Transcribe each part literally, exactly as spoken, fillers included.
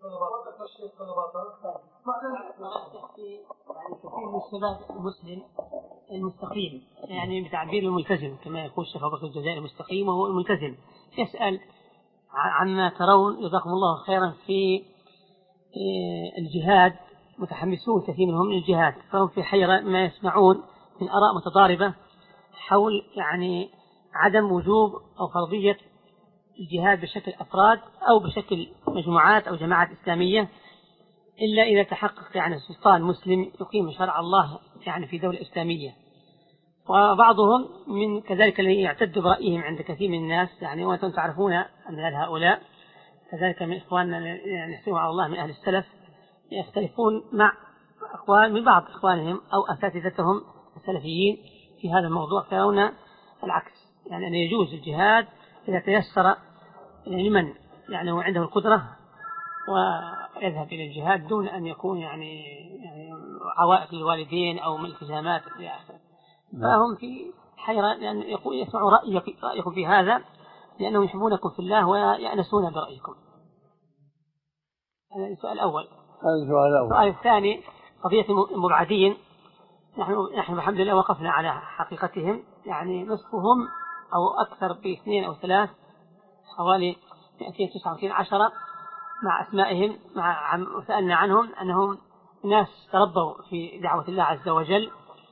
يعني كثير من الشباب المسلم المستقيم، يعني بتعبير الملتزم كما يقول الشيخ أبو بكر الجزائري المستقيم وهو الملتزم، يسأل عما ترون جزاكم الله خيرا في الجهاد، متحمسون كثير منهم للجهاد، فهم في حيرة ما يسمعون من آراء متضاربة حول يعني عدم وجوب أو فرضية الجهاد بشكل أفراد أو بشكل مجموعات أو جماعات إسلامية، إلا إذا تحقق يعني سلطان مسلم يقيم شرع الله يعني في دولة إسلامية. وبعضهم من كذلك الذي يعتد برأيهم عند كثير من الناس، يعني وأنتم تعرفون أن هؤلاء كذلك من إخواننا يحسنوا على الله من أهل السلف يختلفون مع أخوان من بعض إخوانهم أو أساتذتهم السلفيين في هذا الموضوع، فيرون العكس، يعني أن يجوز الجهاد إذا تيسر لمن يعني هو عنده القدرة ويذهب إلى الجهاد دون أن يكون يعني, يعني عوائق للوالدين أو من التزامات إلى آخره. فهم في حيرة لأن يقول يسمعوا رأيكم في هذا لأنهم يحبونكم في الله ويأنسون برأيكم. هذا السؤال الأول. السؤال الثاني قضية المبعدين، نحن نحن الحمد لله وقفنا على حقيقتهم، يعني نصفهم أو أكثر باثنين أو ثلاث حوالي مئتين وتسعة وتسعين عشرة مع أسمائهم مع وسألنا عنهم أنهم ناس تربوا في دعوة الله عز وجل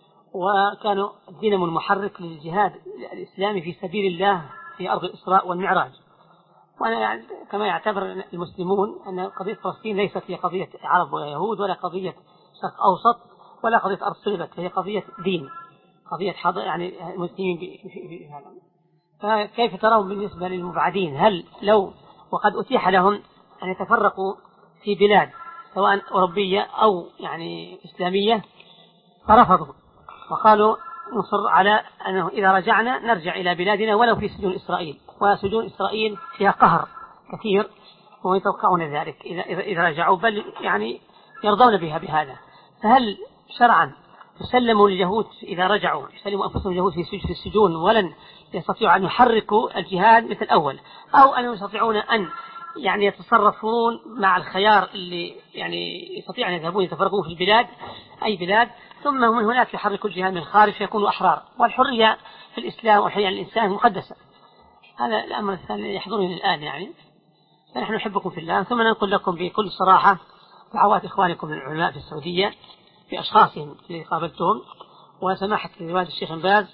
وكانوا الدينامو المحرك للجهاد الإسلامي في سبيل الله في أرض الإسراء والمعراج. وأنا كما يعتبر المسلمون أن قضية فلسطين ليست هي قضية عرب ولا يهود ولا قضية شرق أوسط ولا قضية أرض صلبت، هي قضية دين، قضية حضر يعني المسلمين في هذا. فكيف ترون بالنسبة للمبعدين؟ هل لو وقد أتيح لهم أن يتفرقوا في بلاد سواء أوروبية أو يعني إسلامية فرفضوا وقالوا نصر على أنه إذا رجعنا نرجع إلى بلادنا ولو في سجون إسرائيل، وسجون إسرائيل فيها قهر كثير ويتوقعون ذلك إذا, إذا رجعوا، بل يعني يرضون بها بهذا. فهل شرعا يسلموا اليهود إذا رجعوا يسلموا أنفسهم اليهود في السجون ولن يستطيعوا أن يحركوا الجهاد مثل الأول، أو أن يستطيعون أن يعني يتصرفون مع الخيار اللي يعني يستطيع أن يذهبون يتفرقون في البلاد أي بلاد، ثم من هناك يحركوا الجهاد من الخارج فيكونوا أحرار، والحرية في الإسلام والحرية للإنسان مقدسة. هذا الأمر الثاني يحضرني الآن، يعني فنحن نحبكم في الله. ثم نقول لكم بكل صراحة دعوات إخوانكم من العلماء في السعودية بأشخاصهم الذي قابلتهم، وسماحة الوالد الشيخ بن باز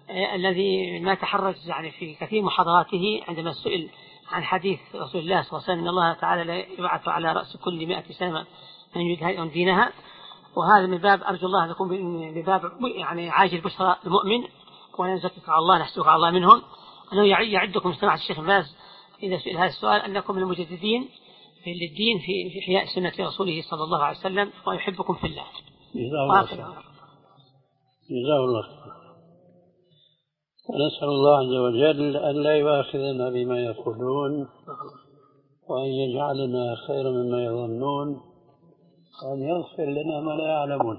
الذي ما تحرج يعني في كثير محاضراته عندما سئل عن حديث رسول الله صلى الله عليه وسلم إن الله تعالى يبعث على رأس كل مئة سنة من يريد دينها، وهذا من باب أرجو الله أن يكون بباب يعني عاجل بشرى المؤمن، ولا نزكيك على الله نحسوك على الله منهم، أنه يعدكم سماحة الشيخ باز إذا سئل هذا السؤال أنكم من المجددين في الدين في إحياء سنة رسوله صلى الله عليه وسلم ويحبكم في الله. جزاه الله. ونسأل الله عز وجل أن لا يؤاخذنا بما يقولون وأن يجعلنا خيرا مما يظنون وأن يغفر لنا ما لا يعلمون.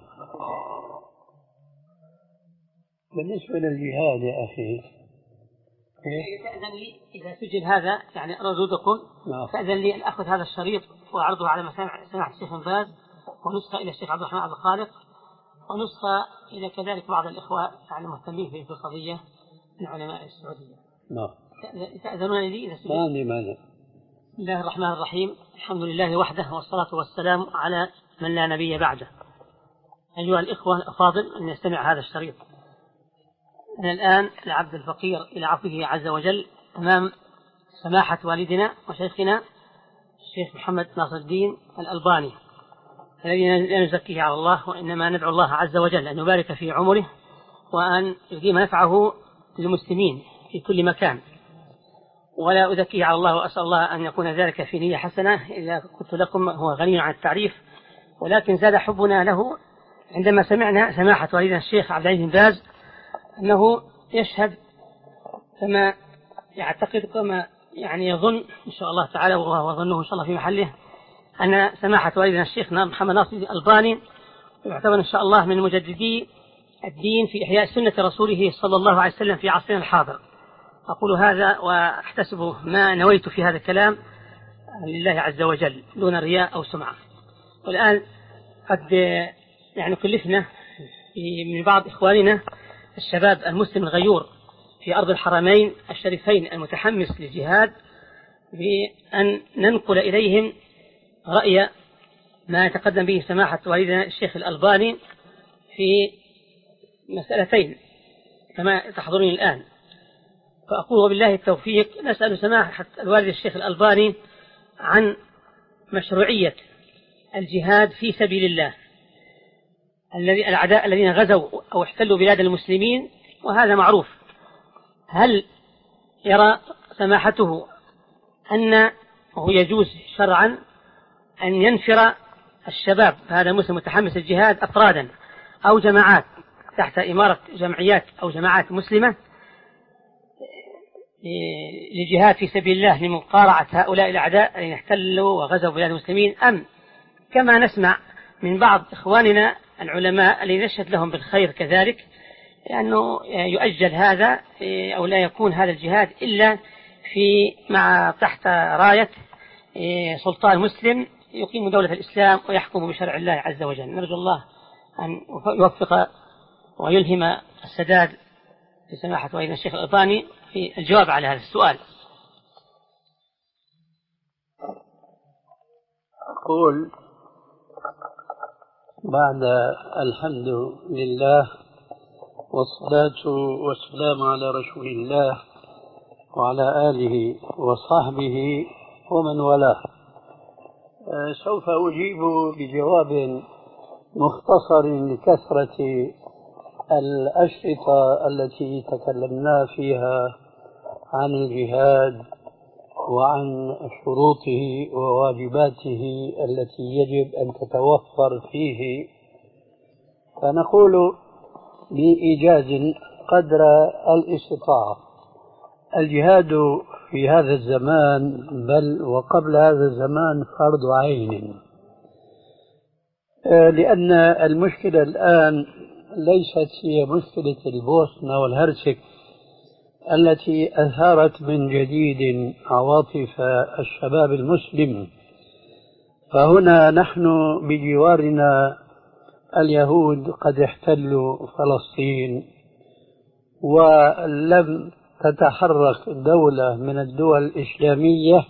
بالنسبة للجهاد يا أخي تأذن لي إذا سجل هذا يعني ردودكم تأذن لي أن أخذ هذا الشريط وأعرضه على سماحة الشيخ بن باز ونسخة إلى الشيخ عبد الرحمن عبد الخالق ونسخة إلى كذلك بعض الإخوة يعني المهتمين في القضية من علماء السعودية. نعم. تأذنون لي إذا سجل؟ ما عندي مانع. بسم الله الرحمن الرحيم، الحمد لله وحده والصلاة والسلام على من لا نبي بعده. أيها الإخوة الأفاضل، أن يستمع هذا الشريط. أنا الآن العبد الفقير إلى عفوه عز وجل أمام سماحة والدنا وشيخنا الشيخ محمد ناصر الدين الألباني الذي لا نزكيه على الله، وإنما ندعو الله عز وجل أن يبارك في عمره وأن يديم نفعه للمسلمين في كل مكان، ولا أزكيه على الله، وأسأل الله أن يكون ذلك في نية حسنة. إذا قلت لكم هو غني عن التعريف، ولكن زاد حبنا له عندما سمعنا سماحة والدنا الشيخ عبد العزيز بن باز أنه يشهد كما يعتقد كما يعني يظن إن شاء الله تعالى، وهو ظنه إن شاء الله في محله، أن سماحة والدنا الشيخ محمد ناصر الألباني يعتبر إن شاء الله من مجددي الدين في إحياء سنة رسوله صلى الله عليه وسلم في عصرنا الحاضر. أقول هذا وأحتسب ما نويت في هذا الكلام لله عز وجل دون رياء أو سمعة. والآن قد يعني كلفنا من بعض إخواننا الشباب المسلم الغيور في أرض الحرمين الشريفين المتحمس للجهاد بأن ننقل إليهم رأي ما يتقدم به سماحة والدنا الشيخ الألباني في مسألتين كما تحضرني الآن. فأقول وبالله التوفيق نسأل سماحة الوالد الشيخ الألباني عن مشروعية الجهاد في سبيل الله الذي الأعداء الذين غزوا أو احتلوا بلاد المسلمين، وهذا معروف. هل يرى سماحته أنه يجوز شرعا أن ينفر الشباب هذا مسلم متحمس الجهاد أفرادا أو جماعات تحت إمارة جمعيات أو جماعات مسلمة للجهاد في سبيل الله لمقارعة هؤلاء الأعداء الذين احتلوا وغزوا بلاد المسلمين، أم كما نسمع من بعض إخواننا العلماء الذين نشهد لهم بالخير كذلك لأنه يؤجل هذا أو لا يكون هذا الجهاد إلا في مع تحت راية سلطان مسلم يقيم دولة الإسلام ويحكم بشرع الله عز وجل؟ نرجو الله أن يوفق ويلهم السداد لسماحة والدنا الشيخ الألباني في الجواب على هذا السؤال. أقول بعد الحمد لله والصلاة والسلام على رسول الله وعلى آله وصحبه ومن والاه، سوف أجيب بجواب مختصر لكثرة الأشرطة التي تكلمنا فيها عن الجهاد وعن شروطه وواجباته التي يجب أن تتوفر فيه. فنقول بإيجاز قدر الاستطاعة: الجهاد في هذا الزمان بل وقبل هذا الزمان فرض عين، لأن المشكلة الآن ليست هي مشكلة البوسنة والهرسك التي أثارت من جديد عواطف الشباب المسلم. فهنا نحن بجوارنا اليهود قد احتلوا فلسطين، ولم تتحرك دولة من الدول الإسلامية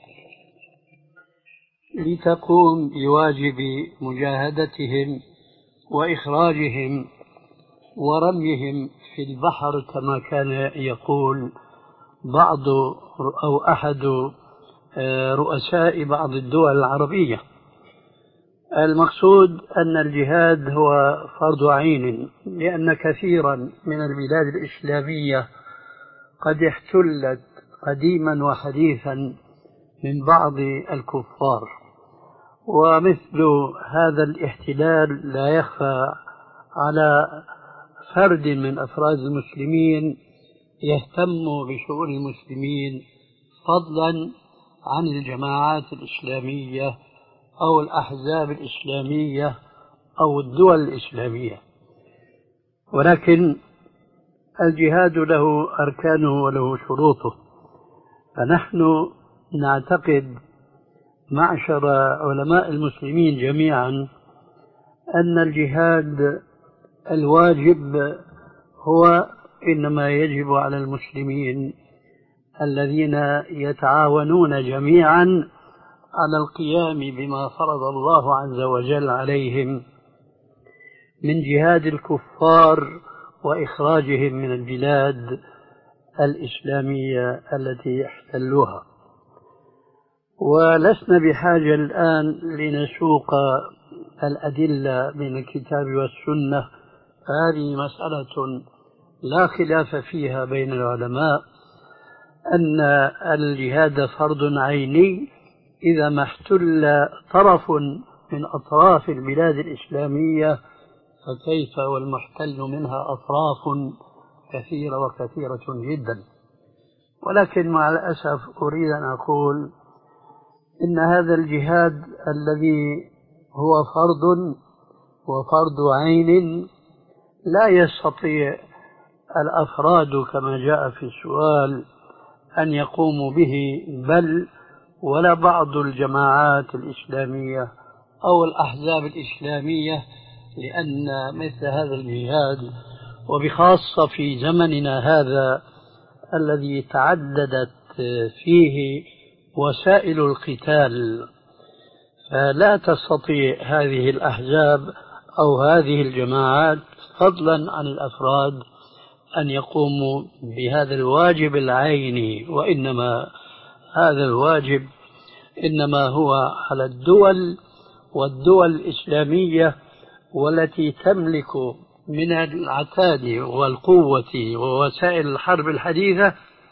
لتقوم بواجب مجاهدتهم وإخراجهم ورميهم في البحر كما كان يقول بعض أو أحد رؤساء بعض الدول العربية. المقصود أن الجهاد هو فرض عين، لأن كثيرا من البلاد الإسلامية قد احتلت قديما وحديثا من بعض الكفار، ومثل هذا الاحتلال لا يخفى على فرد من أفراد المسلمين يهتم بشؤون المسلمين فضلا عن الجماعات الإسلامية أو الأحزاب الإسلامية أو الدول الإسلامية. ولكن الجهاد له أركانه وله شروطه، فنحن نعتقد معشر علماء المسلمين جميعا أن الجهاد الواجب هو إنما يجب على المسلمين الذين يتعاونون جميعا على القيام بما فرض الله عز وجل عليهم من جهاد الكفار وإخراجهم من البلاد الإسلامية التي احتلوها. ولسنا بحاجة الآن لنسوق الأدلة من الكتاب والسنة، هذه مسألة لا خلاف فيها بين العلماء أن الجهاد فرض عيني إذا ما احتل طرف من أطراف البلاد الإسلامية، فكيف والمحتل منها أطراف كثيرة وكثيرة جدا. ولكن مع الأسف أريد أن أقول إن هذا الجهاد الذي هو فرض وفرض عين لا يستطيع الأفراد كما جاء في السؤال أن يقوموا به، بل ولا بعض الجماعات الإسلامية أو الأحزاب الإسلامية، لأن مثل هذا الجهاد وبخاصة في زمننا هذا الذي تعددت فيه وسائل القتال، فلا تستطيع هذه الأحزاب أو هذه الجماعات فضلا عن الأفراد أن يقوموا بهذا الواجب العيني، وإنما هذا الواجب إنما هو على الدول والدول الإسلامية والتي تملك من العتاد والقوة ووسائل الحرب الحديثة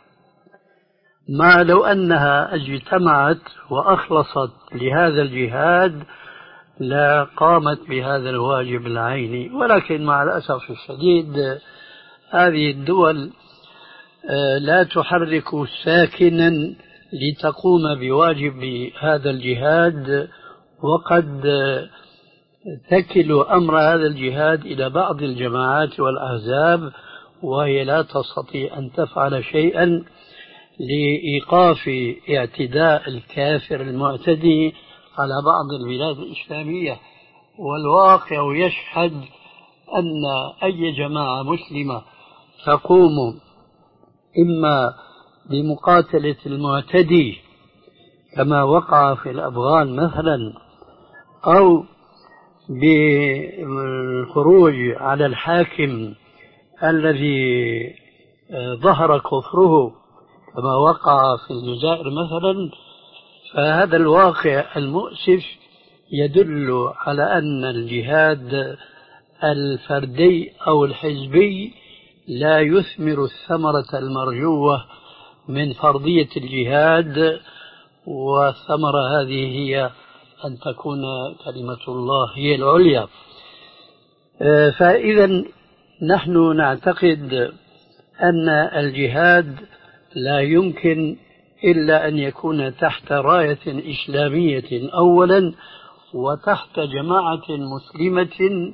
ما لو أنها اجتمعت وأخلصت لهذا الجهاد لا قامت بهذا الواجب العيني. ولكن مع الأسف الشديد هذه الدول لا تحرك ساكنا لتقوم بواجب هذا الجهاد، وقد تكل أمر هذا الجهاد إلى بعض الجماعات والأحزاب، وهي لا تستطيع أن تفعل شيئا لإيقاف اعتداء الكافر المعتدي على بعض البلاد الإسلامية. والواقع يشهد أن أي جماعة مسلمة تقوم إما بمقاتلة المعتدي كما وقع في الأفغان مثلا، أو بالخروج على الحاكم الذي ظهر كفره كما وقع في الجزائر مثلا، فهذا الواقع المؤسف يدل على أن الجهاد الفردي أو الحزبي لا يثمر الثمرة المرجوة من فرضية الجهاد، والثمرة هذه هي أن تكون كلمة الله هي العليا. فإذا نحن نعتقد أن الجهاد لا يمكن إلا أن يكون تحت راية إسلامية أولا، وتحت جماعة مسلمة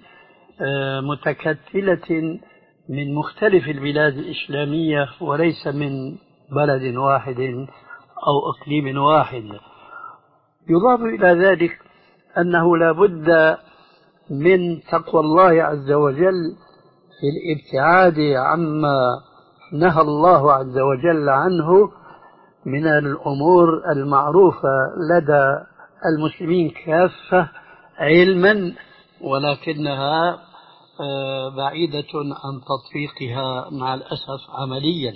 متكتلة من مختلف البلاد الإسلامية وليس من بلد واحد أو إقليم واحد. يضاف إلى ذلك أنه لا بد من تقوى الله عز وجل في الابتعاد عما نهى الله عز وجل عنه من الأمور المعروفة لدى المسلمين كافة علما، ولكنها بعيدة عن تطبيقها مع الأسف عمليا.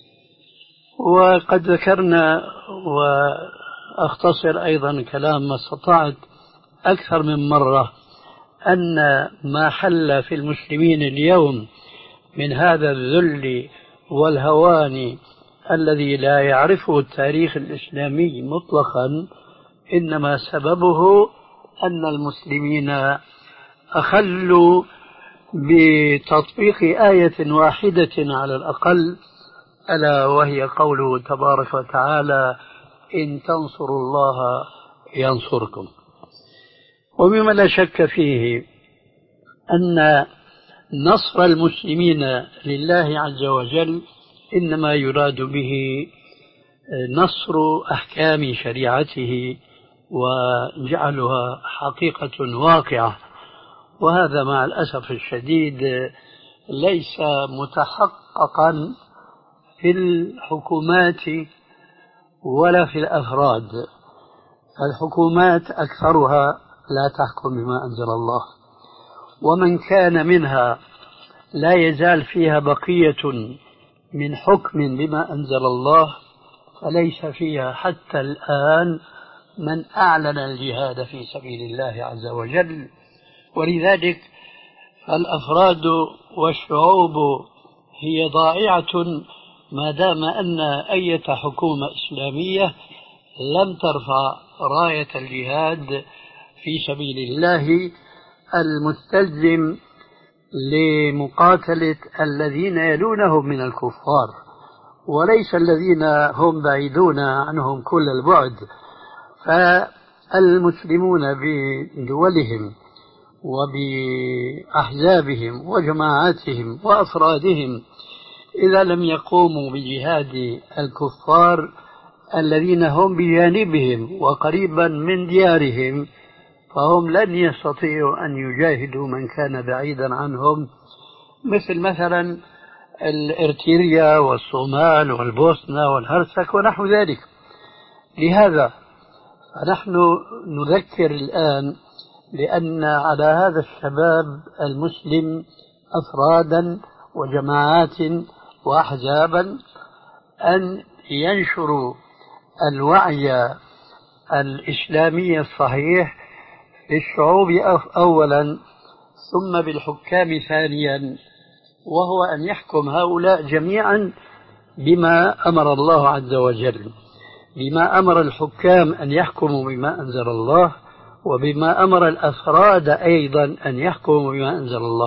وقد ذكرنا وأختصر أيضا كلام ما استطعت أكثر من مرة أن ما حل في المسلمين اليوم من هذا الذل والهوان الذي لا يعرفه التاريخ الإسلامي مطلقا إنما سببه أن المسلمين أخلوا بتطبيق آية واحدة على الأقل، ألا وهي قوله تبارك وتعالى: إن تنصروا الله ينصركم. ومما لا شك فيه أن نصر المسلمين لله عز وجل إنما يراد به نصر أحكام شريعته وجعلها حقيقة واقعة، وهذا مع الأسف الشديد ليس متحققا في الحكومات ولا في الأفراد. الحكومات أكثرها لا تحكم بما أنزل الله، ومن كان منها لا يزال فيها بقية من حكم بما أنزل الله، فليس فيها حتى الآن من أعلن الجهاد في سبيل الله عز وجل. ولذلك الأفراد والشعوب هي ضائعة ما دام أن أي حكومة إسلامية لم ترفع راية الجهاد في سبيل الله المستلزم لمقاتلة الذين يلونهم من الكفار، وليس الذين هم بعيدون عنهم كل البعد. فالمسلمون بدولهم وبأحزابهم وجماعاتهم وأفرادهم إذا لم يقوموا بجهاد الكفار الذين هم بجانبهم وقريبا من ديارهم، فهم لن يستطيعوا أن يجاهدوا من كان بعيدا عنهم، مثل مثلا الإرتريا والصومال والبوسنة والهرسك ونحو ذلك. لهذا فنحن نذكر الآن لأن على هذا الشباب المسلم أفرادا وجماعات وأحزابا أن ينشروا الوعي الإسلامي الصحيح للشعوب أولا ثم بالحكام ثانيا، وهو أن يحكم هؤلاء جميعا بما أمر الله عز وجل، بما أمر الحكام أن يحكموا بما أنزل الله، وبما أمر الأفراد أيضا أن يحكموا بما أنزل الله.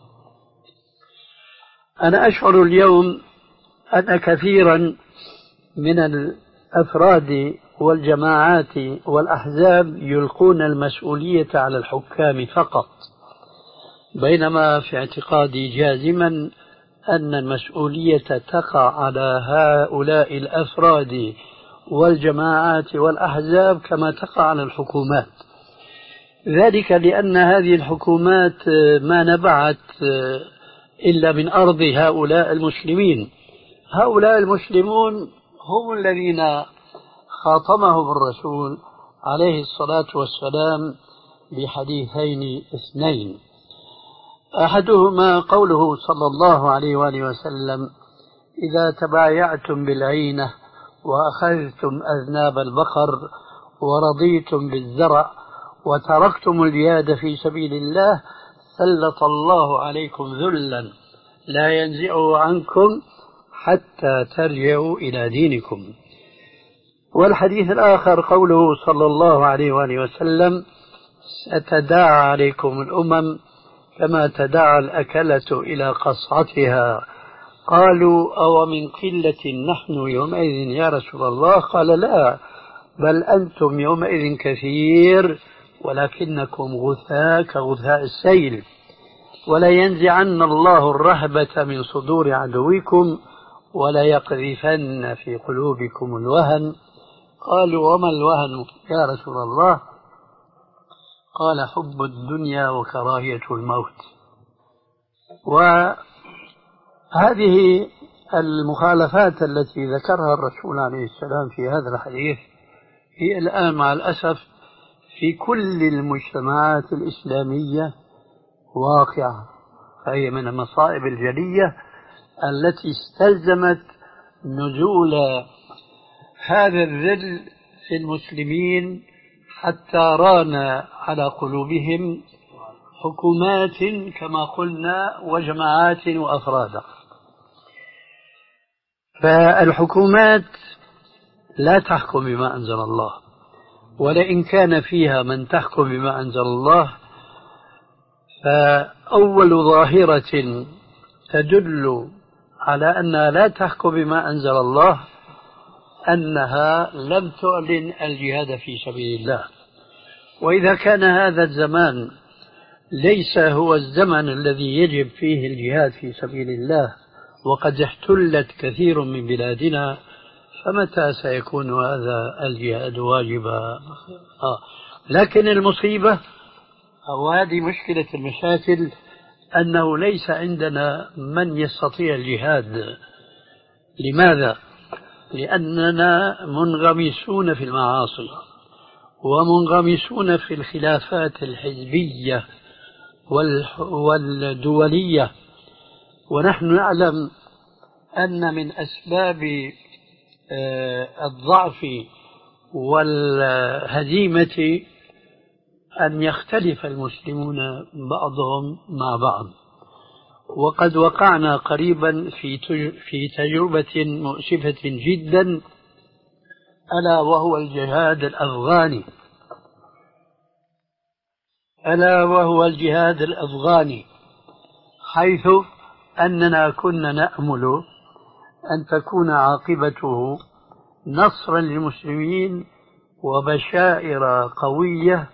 أنا أشعر اليوم أن كثيرا من الأفراد والجماعات والأحزاب يلقون المسؤولية على الحكام فقط، بينما في اعتقادي جازما أن المسؤولية تقع على هؤلاء الأفراد والجماعات والأحزاب كما تقع على الحكومات. ذلك لأن هذه الحكومات ما نبعت إلا من أرض هؤلاء المسلمين. هؤلاء المسلمون هم الذين خاطبهم الرسول عليه الصلاة والسلام بحديثين اثنين، أحدهما قوله صلى الله عليه وآله وسلم: إذا تبايعتم بالعينة وأخذتم أذناب البقر ورضيتم بالزرع وتركتم الجهاد في سبيل الله سلط الله عليكم ذلا لا ينزعه عنكم حتى ترجعوا إلى دينكم. والحديث الآخر قوله صلى الله عليه وآله وسلم: ستداعى عليكم الأمم كما تداعى الأكلة إلى قصعتها. قالوا: أو من قلة نحن يومئذ يا رسول الله؟ قال: لا، بل أنتم يومئذ كثير ولكنكم غثاء كغثاء السيل، ولا ينزعن الله الرهبة من صدور عدوكم ولا يقذفن في قلوبكم الوهن. قالوا: وما الوهن يا رسول الله؟ قال: حب الدنيا وكراهية الموت. وهذه المخالفات التي ذكرها الرسول عليه السلام في هذا الحديث هي الآن مع الأسف في كل المجتمعات الإسلامية واقعة، فهي من المصائب الجلية التي استلزمت نزول هذا الذل في المسلمين حتى ران على قلوبهم حكومات كما قلنا وجماعات وأفرادا. فالحكومات لا تحكم بما أنزل الله، ولئن كان فيها من تحكم بما أنزل الله، فأول ظاهرة تدل على أنها لا تحكم بما أنزل الله أنها لم تعلن الجهاد في سبيل الله. وإذا كان هذا الزمان ليس هو الزمن الذي يجب فيه الجهاد في سبيل الله وقد احتلت كثير من بلادنا، فمتى سيكون هذا الجهاد واجبا؟ آه. لكن المصيبة أو هذه مشكلة المشاكل أنه ليس عندنا من يستطيع الجهاد. لماذا؟ لأننا منغمسون في المعاصي ومنغمسون في الخلافات الحزبية والدولية، ونحن نعلم أن من أسباب الضعف والهزيمة أن يختلف المسلمون بعضهم مع بعض. وقد وقعنا قريبا في في تجربة مؤسفة جدا، ألا وهو الجهاد الأفغاني ألا وهو الجهاد الأفغاني حيث أننا كنا نأمل أن تكون عاقبته نصرا للمسلمين وبشائر قوية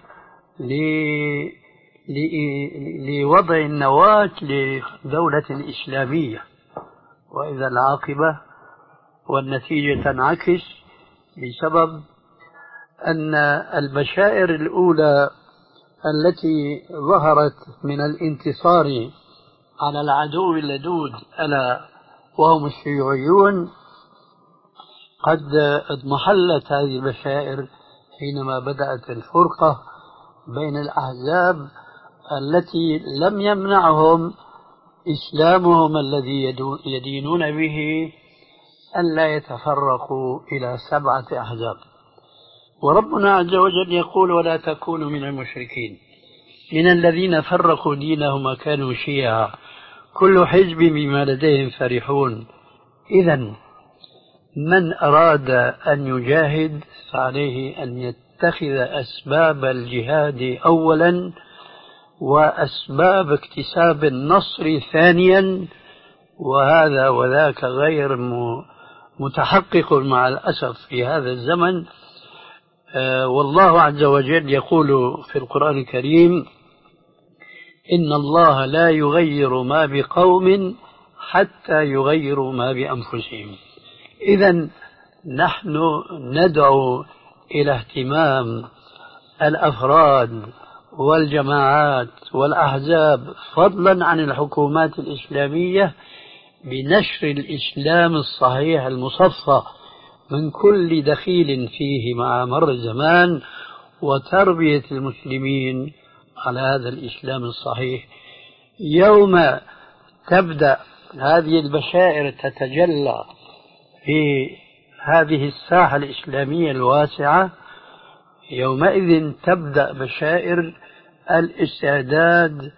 لوضع النواة لدولة إسلامية، وإذا العاقبة والنتيجة تنعكس بسبب أن البشائر الأولى التي ظهرت من الانتصار على العدو اللدود ألا وهم الشيوعيون قد اضمحلت هذه البشائر حينما بدأت الفرقة بين الأحزاب التي لم يمنعهم إسلامهم الذي يدينون به أن لا يتفرقوا إلى سبعة أحزاب. وربنا عز وجل يقول ولا تكونوا من المشركين من الذين فرقوا دينهم وكانوا شيعا كل حزب بما لديهم فرحون. إذن من أراد أن يجاهد فعليه أن يتخذ أسباب الجهاد أولا وأسباب اكتساب النصر ثانيا، وهذا وذاك غير متحقق مع الأسف في هذا الزمن. آه والله عز وجل يقول في القرآن الكريم إن الله لا يغير ما بقوم حتى يغيروا ما بأنفسهم. إذن نحن ندعو إلى اهتمام الأفراد والجماعات والأحزاب فضلا عن الحكومات الإسلامية بنشر الإسلام الصحيح المصفى من كل دخيل فيه مع مر الزمان وتربية المسلمين على هذا الإسلام الصحيح. يوم تبدأ هذه البشائر تتجلى في هذه الساحة الإسلامية الواسعة يومئذ تبدأ بشائر الاستعداد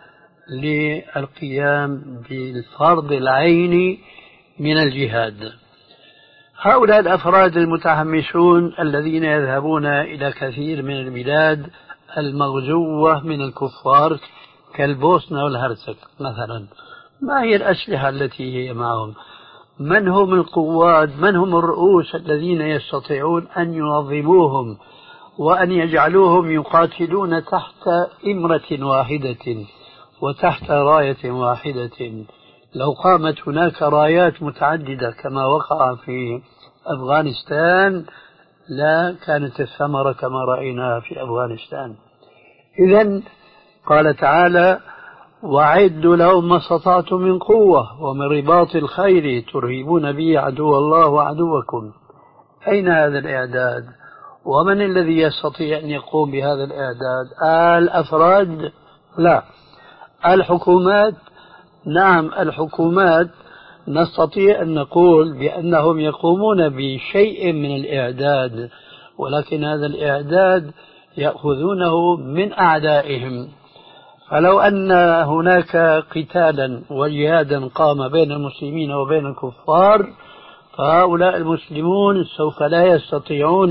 للقيام بالفرض العيني من الجهاد. هؤلاء الأفراد المتحمسون الذين يذهبون إلى كثير من البلاد المغزوة من الكفار كالبوسنة والهرسك مثلا، ما هي الأسلحة التي هي معهم؟ من هم القواد؟ من هم الرؤوس الذين يستطيعون أن ينظموهم وأن يجعلوهم يقاتلون تحت إمرة واحدة وتحت راية واحدة؟ لو قامت هناك رايات متعددة كما وقع في أفغانستان لا كانت الثمرة كما رأيناها في أفغانستان. إذن قال تعالى وأعدوا لهم ما استطعتم من قوة ومن رباط الخيل ترهبون به عدو الله وعدوكم. أين هذا الإعداد؟ ومن الذي يستطيع أن يقوم بهذا الإعداد؟ الأفراد؟ لا. الحكومات؟ نعم الحكومات نستطيع أن نقول بأنهم يقومون بشيء من الإعداد، ولكن هذا الإعداد يأخذونه من أعدائهم. فلو أن هناك قتالا وجهادا قام بين المسلمين وبين الكفار فهؤلاء المسلمون سوف لا يستطيعون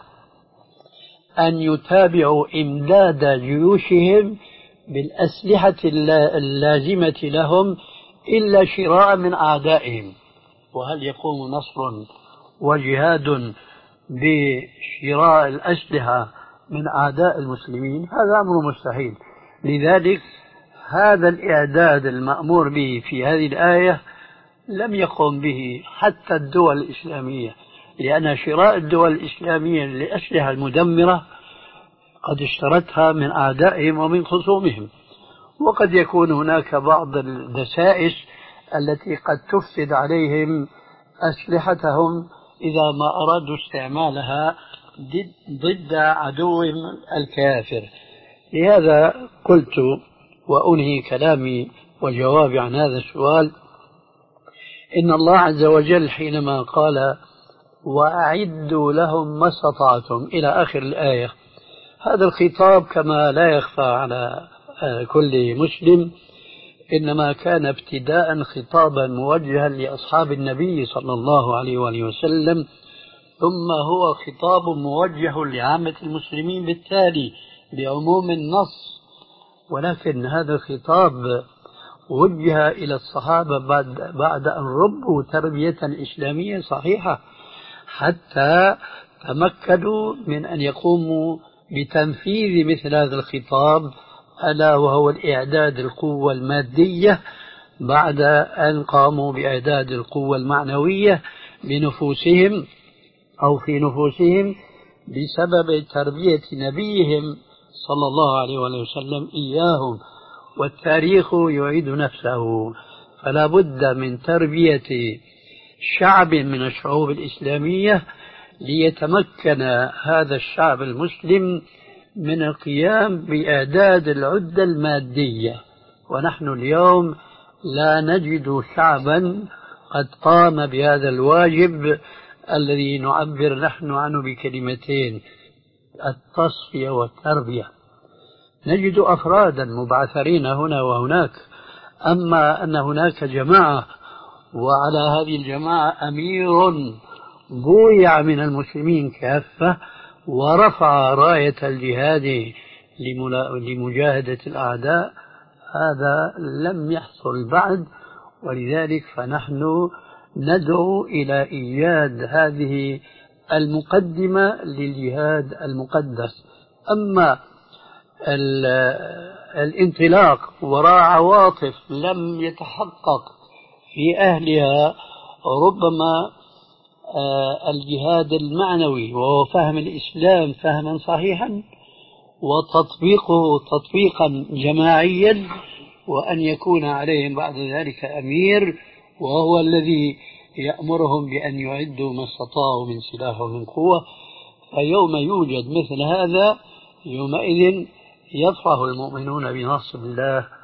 أن يتابعوا إمداد جيوشهم بالأسلحة اللازمة لهم إلا شراء من أعدائهم. وهل يقوم نصر وجهاد بشراء الأسلحة من أعداء المسلمين؟ هذا أمر مستحيل. لذلك هذا الإعداد المأمور به في هذه الآية لم يقم به حتى الدول الإسلامية، لأن شراء الدول الإسلامية للأسلحة المدمرة قد اشترتها من أعدائهم ومن خصومهم، وقد يكون هناك بعض الدسائس التي قد تفسد عليهم أسلحتهم إذا ما أرادوا استعمالها ضد عدوهم الكافر. لهذا قلت وأنهي كلامي وجوابي عن هذا السؤال إن الله عز وجل حينما قال وأعدوا لهم ما استطعتم إلى آخر الآية، هذا الخطاب كما لا يخفى على كل مسلم إنما كان ابتداء خطابا موجها لأصحاب النبي صلى الله عليه وآله وسلم، ثم هو خطاب موجه لعامة المسلمين بالتالي بعموم النص. ولكن هذا الخطاب وجه إلى الصحابة بعد, بعد أن ربوا تربية إسلامية صحيحة حتى تمكنوا من أن يقوموا بتنفيذ مثل هذا الخطاب، ألا وهو الإعداد القوة المادية بعد أن قاموا بإعداد القوة المعنوية بنفوسهم أو في نفوسهم بسبب تربية نبيهم صلى الله عليه وسلم إياهم، والتاريخ يعيد نفسه. فلا بد من تربية شعب من الشعوب الإسلامية ليتمكن هذا الشعب المسلم من القيام بإعداد العدة المادية. ونحن اليوم لا نجد شعبا قد قام بهذا الواجب الذي نعبر نحن عنه بكلمتين: التصفية والتربية. نجد أفرادا مبعثرين هنا وهناك، أما أن هناك جماعة وعلى هذه الجماعة أمير بويع من المسلمين كافة ورفع راية الجهاد لمجاهدة الأعداء، هذا لم يحصل بعد. ولذلك فنحن ندعو إلى إيجاد هذه المقدمة للجهاد المقدس. أما الانطلاق وراء عواطف لم يتحقق في أهلها ربما الجهاد المعنوي وهو فهم الإسلام فهما صحيحا وتطبيقه تطبيقا جماعيا، وأن يكون عليهم بعد ذلك أمير وهو الذي يأمرهم بأن يعدوا ما استطاعوا من سلاح ومن قوة. فيوم يوجد مثل هذا يومئذ يفرح المؤمنون بنصر الله